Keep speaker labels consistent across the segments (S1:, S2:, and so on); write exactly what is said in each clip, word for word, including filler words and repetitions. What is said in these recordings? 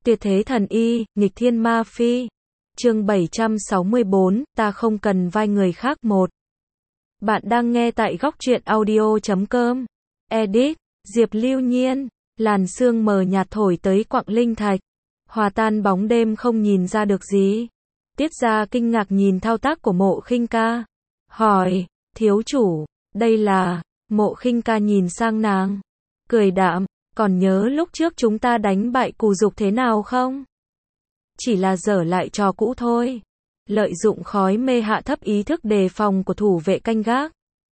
S1: Tuyệt thế thần y, nghịch thiên ma phi. Chương bảy trăm sáu mươi bốn, ta không cần vai người khác một. Bạn đang nghe tại góc truyện audio chấm com. Edit, Diệp Lưu Nhiên. Làn sương mờ nhạt thổi tới quặng linh thạch, hòa tan bóng đêm không nhìn ra được gì. Tiết Gia kinh ngạc nhìn thao tác của Mộ Khinh Ca, hỏi, thiếu chủ, đây là... Mộ Khinh Ca nhìn sang nàng, cười đạm, còn nhớ lúc trước chúng ta đánh bại Cù Dục thế nào không? Chỉ là dở lại trò cũ thôi. Lợi dụng khói mê hạ thấp ý thức đề phòng của thủ vệ canh gác.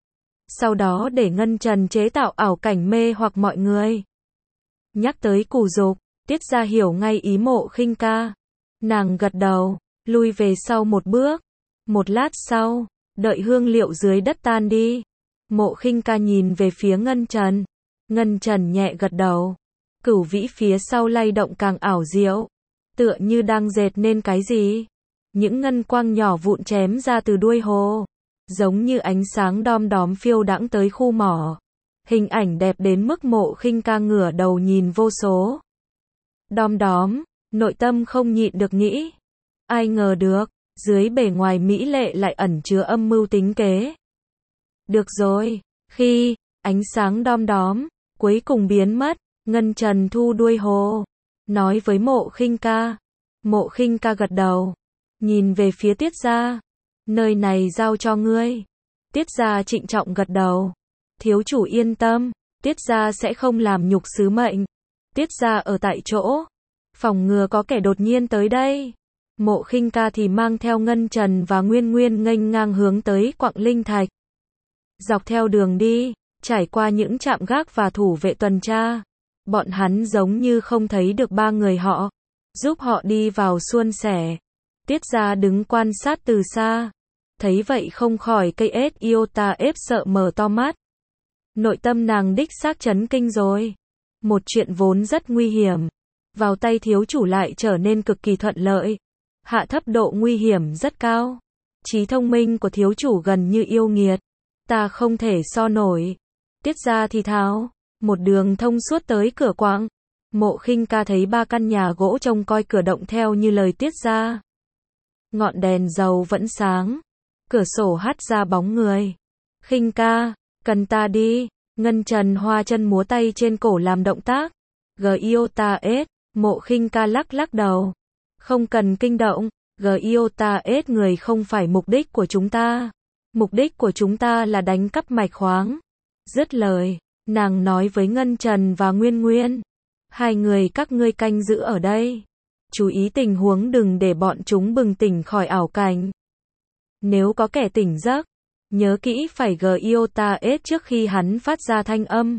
S1: Sau đó để Ngân Trần chế tạo ảo cảnh mê hoặc mọi người. Nhắc tới Cù Dục, Tiết Gia hiểu ngay ý Mộ Khinh Ca. Nàng gật đầu, lui về sau một bước. Một lát sau, đợi hương liệu dưới đất tan đi, Mộ Khinh Ca nhìn về phía Ngân Trần. Ngân Trần nhẹ gật đầu. Cửu vĩ phía sau lay động càng ảo diệu, tựa như đang dệt nên cái gì. Những ngân quang nhỏ vụn chém ra từ đuôi hồ, giống như ánh sáng đom đóm phiêu đãng tới khu mỏ. Hình ảnh đẹp đến mức Mộ Khinh Ca ngửa đầu nhìn vô số đom đóm, nội tâm không nhịn được nghĩ. Ai ngờ được, dưới bề ngoài mỹ lệ lại ẩn chứa âm mưu tính kế. Được rồi, khi ánh sáng đom đóm cuối cùng biến mất, Ngân Trần thu đuôi hồ, nói với Mộ Khinh Ca. Mộ Khinh Ca gật đầu, nhìn về phía Tiết Gia. Nơi này giao cho ngươi. Tiết Gia trịnh trọng gật đầu. Thiếu chủ yên tâm, Tiết Gia sẽ không làm nhục sứ mệnh. Tiết Gia ở tại chỗ, phòng ngừa có kẻ đột nhiên tới đây. Mộ Khinh Ca thì mang theo Ngân Trần và Nguyên Nguyên nghênh ngang hướng tới quặng linh thạch. Dọc theo đường đi, trải qua những trạm gác và thủ vệ tuần tra, bọn hắn giống như không thấy được ba người họ, giúp họ đi vào suôn sẻ. Tiết Gia đứng quan sát từ xa, thấy vậy không khỏi cây ết iota ép sợ mở to mắt. Nội tâm nàng đích xác chấn kinh rồi. Một chuyện vốn rất nguy hiểm, vào tay thiếu chủ lại trở nên cực kỳ thuận lợi. Hạ thấp độ nguy hiểm rất cao. Trí thông minh của thiếu chủ gần như yêu nghiệt. Ta không thể so nổi. Tiết Gia thì thào, một đường thông suốt tới cửa quặng. Mộ Khinh Ca thấy ba căn nhà gỗ trông coi cửa động theo như lời Tiết Gia. Ngọn đèn dầu vẫn sáng, cửa sổ hắt ra bóng người. Khinh Ca, cần ta đi. Ngân Trần hoa chân múa tay trên cổ làm động tác. Giota S, Mộ Khinh Ca lắc lắc đầu. Không cần kinh động, Giota S người không phải mục đích của chúng ta. Mục đích của chúng ta là đánh cắp mạch khoáng. Dứt lời, nàng nói với Ngân Trần và Nguyên Nguyên. Hai người các ngươi canh giữ ở đây. Chú ý tình huống đừng để bọn chúng bừng tỉnh khỏi ảo cảnh. Nếu có kẻ tỉnh giấc, nhớ kỹ phải Giota S trước khi hắn phát ra thanh âm.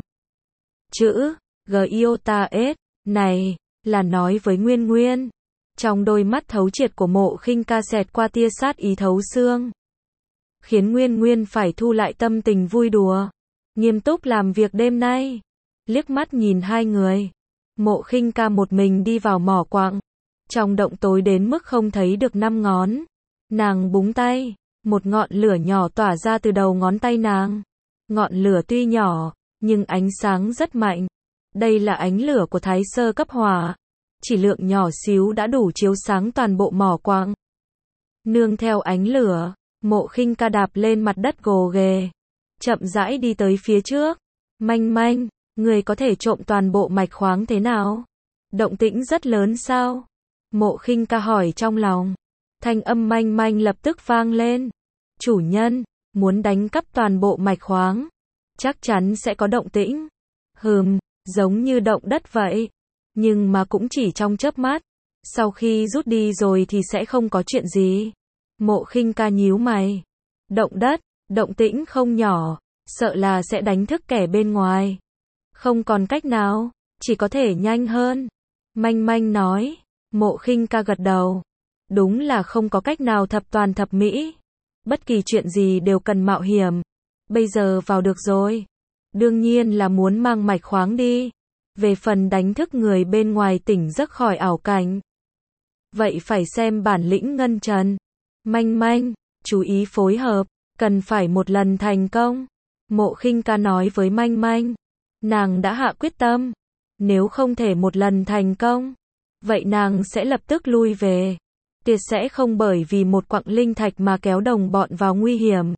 S1: Chữ Giota S này là nói với Nguyên Nguyên. Trong đôi mắt thấu triệt của Mộ Khinh Ca xẹt qua tia sát ý thấu xương, khiến Nguyên Nguyên phải thu lại tâm tình vui đùa, nghiêm túc làm việc đêm nay. Liếc mắt nhìn hai người, Mộ Khinh Ca một mình đi vào mỏ quặng. Trong động tối đến mức không thấy được năm ngón. Nàng búng tay, một ngọn lửa nhỏ tỏa ra từ đầu ngón tay nàng. Ngọn lửa tuy nhỏ, nhưng ánh sáng rất mạnh. Đây là ánh lửa của thái sơ cấp hỏa. Chỉ lượng nhỏ xíu đã đủ chiếu sáng toàn bộ mỏ quặng. Nương theo ánh lửa, Mộ Khinh Ca đạp lên mặt đất gồ ghề, chậm rãi đi tới phía trước. Manh Manh, người có thể trộm toàn bộ mạch khoáng thế nào? Động tĩnh rất lớn sao? Mộ Khinh Ca hỏi trong lòng. Thanh âm Manh Manh lập tức vang lên. Chủ nhân, muốn đánh cắp toàn bộ mạch khoáng, chắc chắn sẽ có động tĩnh. Hừm, giống như động đất vậy. Nhưng mà cũng chỉ trong chớp mắt. Sau khi rút đi rồi thì sẽ không có chuyện gì. Mộ Khinh Ca nhíu mày. Động đất, động tĩnh không nhỏ, sợ là sẽ đánh thức kẻ bên ngoài. Không còn cách nào, chỉ có thể nhanh hơn. Manh Manh nói. Mộ Khinh Ca gật đầu. Đúng là không có cách nào thập toàn thập mỹ. Bất kỳ chuyện gì đều cần mạo hiểm. Bây giờ vào được rồi. Đương nhiên là muốn mang mạch khoáng đi. Về phần đánh thức người bên ngoài tỉnh giấc khỏi ảo cảnh, vậy phải xem bản lĩnh Ngân Trần. Manh Manh, chú ý phối hợp, cần phải một lần thành công. Mộ Khinh Ca nói với Manh Manh. Nàng đã hạ quyết tâm. Nếu không thể một lần thành công, vậy nàng sẽ lập tức lui về. Tuyệt sẽ không bởi vì một quặng linh thạch mà kéo đồng bọn vào nguy hiểm.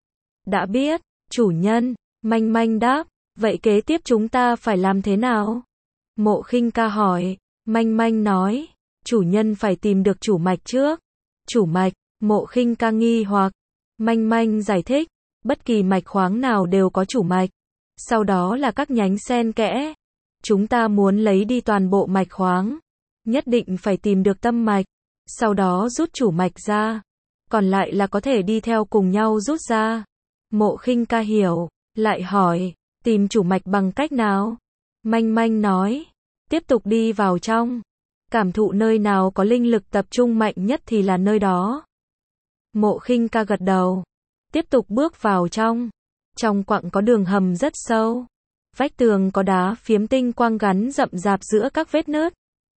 S1: Đã biết, chủ nhân, Manh Manh đáp, vậy kế tiếp chúng ta phải làm thế nào? Mộ Khinh Ca hỏi, Manh Manh nói, chủ nhân phải tìm được chủ mạch trước. Chủ mạch, Mộ Khinh Ca nghi hoặc. Manh Manh giải thích, bất kỳ mạch khoáng nào đều có chủ mạch. Sau đó là các nhánh xen kẽ. Chúng ta muốn lấy đi toàn bộ mạch khoáng. Nhất định phải tìm được tâm mạch. Sau đó rút chủ mạch ra. Còn lại là có thể đi theo cùng nhau rút ra. Mộ Khinh Ca hiểu, lại hỏi, tìm chủ mạch bằng cách nào? Manh Manh nói, tiếp tục đi vào trong. Cảm thụ nơi nào có linh lực tập trung mạnh nhất thì là nơi đó. Mộ Khinh Ca gật đầu. Tiếp tục bước vào trong. Trong quặng có đường hầm rất sâu. Vách tường có đá phiếm tinh quang gắn rậm rạp giữa các vết nứt.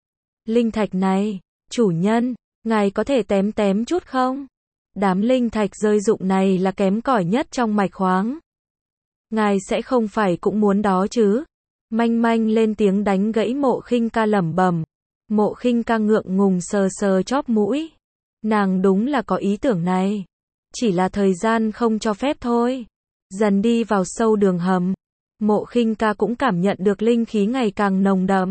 S1: Linh thạch này, chủ nhân, ngài có thể tém tém chút không? Đám linh thạch rơi rụng này là kém cỏi nhất trong mạch khoáng. Ngài sẽ không phải cũng muốn đó chứ? Manh Manh lên tiếng đánh gãy Mộ Khinh Ca lẩm bẩm. Mộ Khinh Ca ngượng ngùng sờ sờ chóp mũi. Nàng đúng là có ý tưởng này. Chỉ là thời gian không cho phép thôi. Dần đi vào sâu đường hầm. Mộ Khinh Ca cũng cảm nhận được linh khí ngày càng nồng đậm.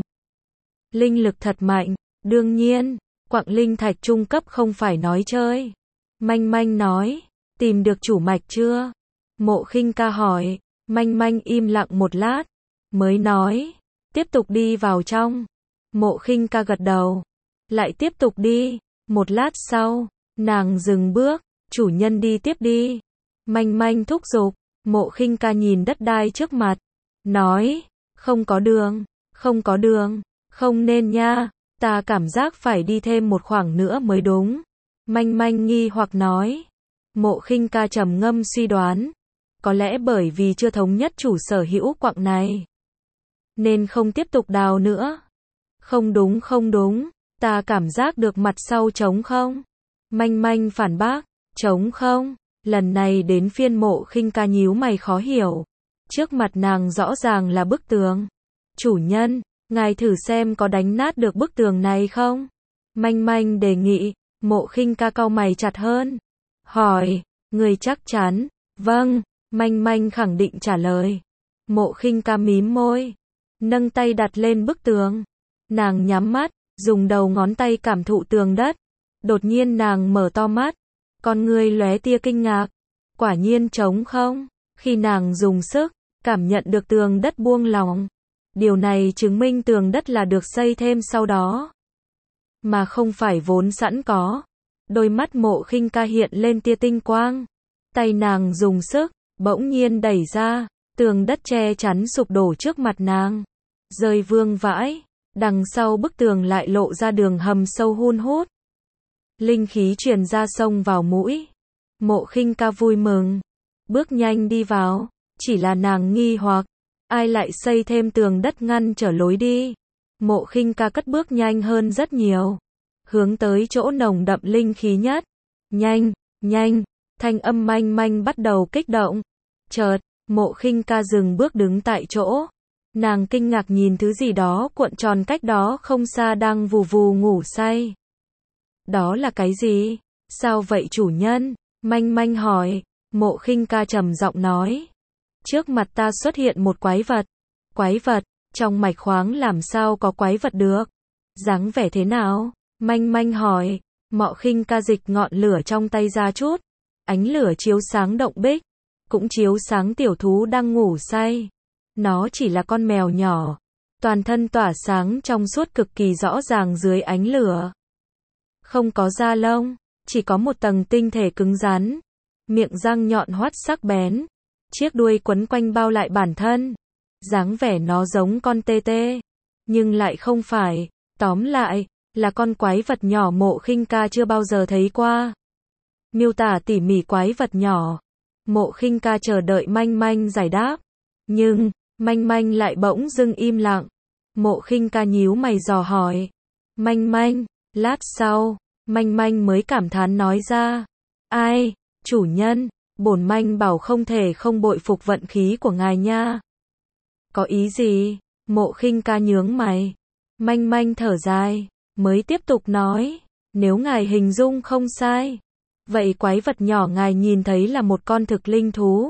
S1: Linh lực thật mạnh. Đương nhiên, quặng linh thạch trung cấp không phải nói chơi. Manh Manh nói, tìm được chủ mạch chưa? Mộ Khinh Ca hỏi. Manh Manh im lặng một lát. Mới nói, tiếp tục đi vào trong. Mộ Khinh Ca gật đầu. Lại tiếp tục đi. Một lát sau, nàng dừng bước. Chủ nhân đi tiếp đi. Manh Manh thúc giục. Mộ Khinh Ca nhìn đất đai trước mặt. Nói, không có đường, không có đường, không nên nha. Ta cảm giác phải đi thêm một khoảng nữa mới đúng. Manh Manh nghi hoặc nói. Mộ Khinh Ca trầm ngâm suy đoán. Có lẽ bởi vì chưa thống nhất chủ sở hữu quặng này. Nên không tiếp tục đào nữa. Không đúng không đúng. Ta cảm giác được mặt sau trống không. Manh Manh phản bác. Trống không. Lần này đến phiên Mộ Khinh Ca nhíu mày khó hiểu. Trước mặt nàng rõ ràng là bức tường. Chủ nhân, ngài thử xem có đánh nát được bức tường này không? Manh Manh đề nghị. Mộ Khinh Ca cau mày chặt hơn. Hỏi, người chắc chắn? Vâng, Manh Manh khẳng định trả lời. Mộ Khinh Ca mím môi. Nâng tay đặt lên bức tường. Nàng nhắm mắt, dùng đầu ngón tay cảm thụ tường đất. Đột nhiên nàng mở to mắt. Con ngươi lóe tia kinh ngạc. Quả nhiên trống không. Khi nàng dùng sức, cảm nhận được tường đất buông lỏng. Điều này chứng minh tường đất là được xây thêm sau đó. Mà không phải vốn sẵn có. Đôi mắt Mộ Khinh Ca hiện lên tia tinh quang. Tay nàng dùng sức, bỗng nhiên đẩy ra. Tường đất che chắn sụp đổ trước mặt nàng. Rơi vương vãi. Đằng sau bức tường lại lộ ra đường hầm sâu hun hút. Linh khí truyền ra sông vào mũi. Mộ Khinh Ca vui mừng. Bước nhanh đi vào. Chỉ là nàng nghi hoặc. Ai lại xây thêm tường đất ngăn trở lối đi. Mộ Khinh Ca cất bước nhanh hơn rất nhiều. Hướng tới chỗ nồng đậm linh khí nhất. Nhanh, nhanh. Thanh âm Manh Manh bắt đầu kích động. Chợt, Mộ Khinh Ca dừng bước đứng tại chỗ. Nàng kinh ngạc nhìn thứ gì đó cuộn tròn cách đó không xa đang vù vù ngủ say. Đó là cái gì? Sao vậy chủ nhân? Manh Manh hỏi. Mộ Khinh Ca trầm giọng nói. Trước mặt ta xuất hiện một quái vật. Quái vật? Trong mạch khoáng làm sao có quái vật được? Dáng vẻ thế nào? Manh Manh hỏi. Mộ Khinh Ca dịch ngọn lửa trong tay ra chút. Ánh lửa chiếu sáng động bích. Cũng chiếu sáng tiểu thú đang ngủ say. Nó chỉ là con mèo nhỏ. Toàn thân tỏa sáng trong suốt cực kỳ rõ ràng dưới ánh lửa. Không có da lông. Chỉ có một tầng tinh thể cứng rắn. Miệng răng nhọn hoắt sắc bén. Chiếc đuôi quấn quanh bao lại bản thân. Dáng vẻ nó giống con tê tê. Nhưng lại không phải. Tóm lại, là con quái vật nhỏ Mộ Khinh Ca chưa bao giờ thấy qua. Miêu tả tỉ mỉ quái vật nhỏ. Mộ Khinh Ca chờ đợi Manh Manh giải đáp. Nhưng, Manh Manh lại bỗng dưng im lặng. Mộ Khinh Ca nhíu mày dò hỏi. Manh Manh, lát sau, Manh Manh mới cảm thán nói ra. Ai, chủ nhân, bổn Manh bảo không thể không bội phục vận khí của ngài nha. Có ý gì? Mộ Khinh Ca nhướng mày. Manh Manh thở dài. mới tiếp tục nói, nếu ngài hình dung không sai, vậy quái vật nhỏ ngài nhìn thấy là một con thực linh thú.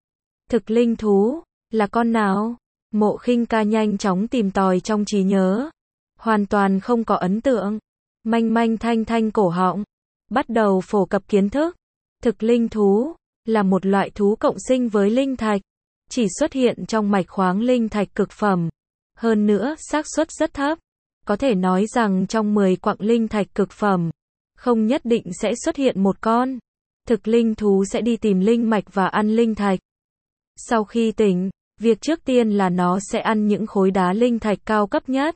S1: Thực linh thú, là con nào? Mộ Khinh Ca nhanh chóng tìm tòi trong trí nhớ, hoàn toàn không có ấn tượng. Manh Manh thanh thanh cổ họng, bắt đầu phổ cập kiến thức. Thực linh thú, là một loại thú cộng sinh với linh thạch, chỉ xuất hiện trong mạch khoáng linh thạch cực phẩm. Hơn nữa, xác suất rất thấp. Có thể nói rằng trong mười quặng linh thạch cực phẩm, không nhất định sẽ xuất hiện một con. Thực linh thú sẽ đi tìm linh mạch và ăn linh thạch. Sau khi tỉnh, việc trước tiên là nó sẽ ăn những khối đá linh thạch cao cấp nhất.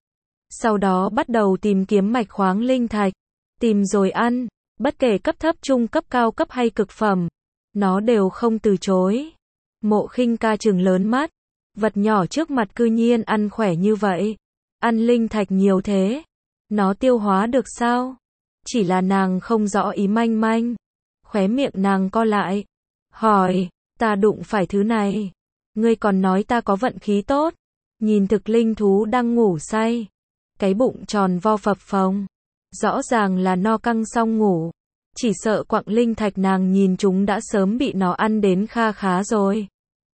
S1: Sau đó bắt đầu tìm kiếm mạch khoáng linh thạch. Tìm rồi ăn, bất kể cấp thấp, trung cấp, cao cấp hay cực phẩm, nó đều không từ chối. Mộ Khinh Ca trừng lớn mắt, vật nhỏ trước mặt cư nhiên ăn khỏe như vậy. Ăn linh thạch nhiều thế, nó tiêu hóa được sao? Chỉ là nàng không rõ ý Manh Manh. Khóe miệng nàng co lại, hỏi, ta đụng phải thứ này, ngươi còn nói ta có vận khí tốt. Nhìn thực linh thú đang ngủ say, cái bụng tròn vo phập phồng, rõ ràng là no căng xong ngủ. Chỉ sợ quặng linh thạch nàng nhìn chúng đã sớm bị nó ăn đến kha khá rồi.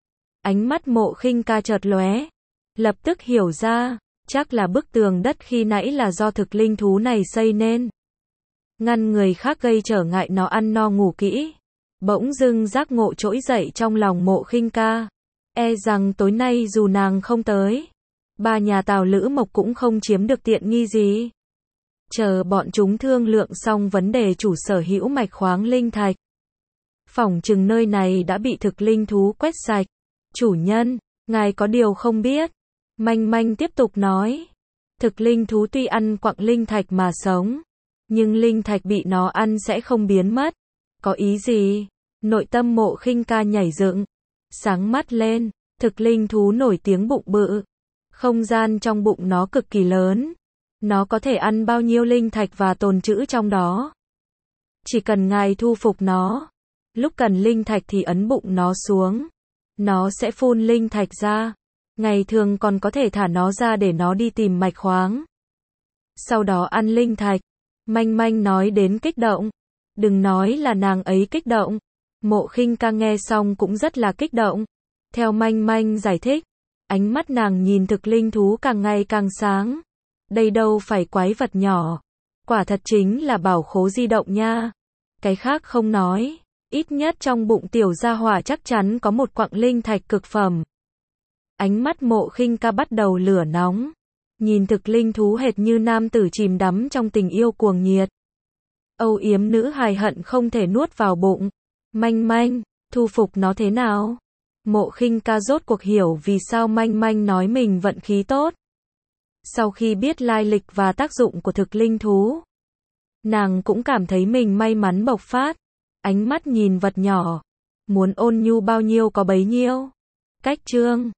S1: Ánh mắt Mộ Khinh Ca chợt lóe, lập tức hiểu ra, chắc là bức tường đất khi nãy là do thực linh thú này xây nên, ngăn người khác gây trở ngại nó ăn no ngủ kỹ. Bỗng dưng giác ngộ trỗi dậy trong lòng Mộ Khinh Ca, e rằng tối nay dù nàng không tới, ba nhà Tào Lữ Mộc cũng không chiếm được tiện nghi gì. Chờ bọn chúng thương lượng xong vấn đề chủ sở hữu mạch khoáng linh thạch, phỏng chừng nơi này đã bị thực linh thú quét sạch. Chủ nhân, ngài có điều không biết. Manh Manh tiếp tục nói, thực linh thú tuy ăn quặng linh thạch mà sống, nhưng linh thạch bị nó ăn sẽ không biến mất. Có ý gì? Nội tâm Mộ Khinh Ca nhảy dựng, sáng mắt lên. Thực linh thú nổi tiếng bụng bự, không gian trong bụng nó cực kỳ lớn. Nó có thể ăn bao nhiêu linh thạch và tồn trữ trong đó. Chỉ cần ngài thu phục nó, lúc cần linh thạch thì ấn bụng nó xuống, nó sẽ phun linh thạch ra. Ngày thường còn có thể thả nó ra để nó đi tìm mạch khoáng, sau đó ăn linh thạch. Manh Manh nói đến kích động. Đừng nói là nàng ấy kích động, Mộ Khinh Ca nghe xong cũng rất là kích động. Theo Manh Manh giải thích, ánh mắt nàng nhìn thực linh thú càng ngày càng sáng. Đây đâu phải quái vật nhỏ, quả thật chính là bảo khố di động nha. Cái khác không nói, ít nhất trong bụng tiểu gia hỏa chắc chắn có một quặng linh thạch cực phẩm. Ánh mắt Mộ Khinh Ca bắt đầu lửa nóng, nhìn thực linh thú hệt như nam tử chìm đắm trong tình yêu cuồng nhiệt. Âu yếm nữ hài hận không thể nuốt vào bụng. Manh Manh, thu phục nó thế nào? Mộ Khinh Ca rốt cuộc hiểu vì sao Manh Manh nói mình vận khí tốt. Sau khi biết lai lịch và tác dụng của thực linh thú, nàng cũng cảm thấy mình may mắn bộc phát. Ánh mắt nhìn vật nhỏ, muốn ôn nhu bao nhiêu có bấy nhiêu. Cách chương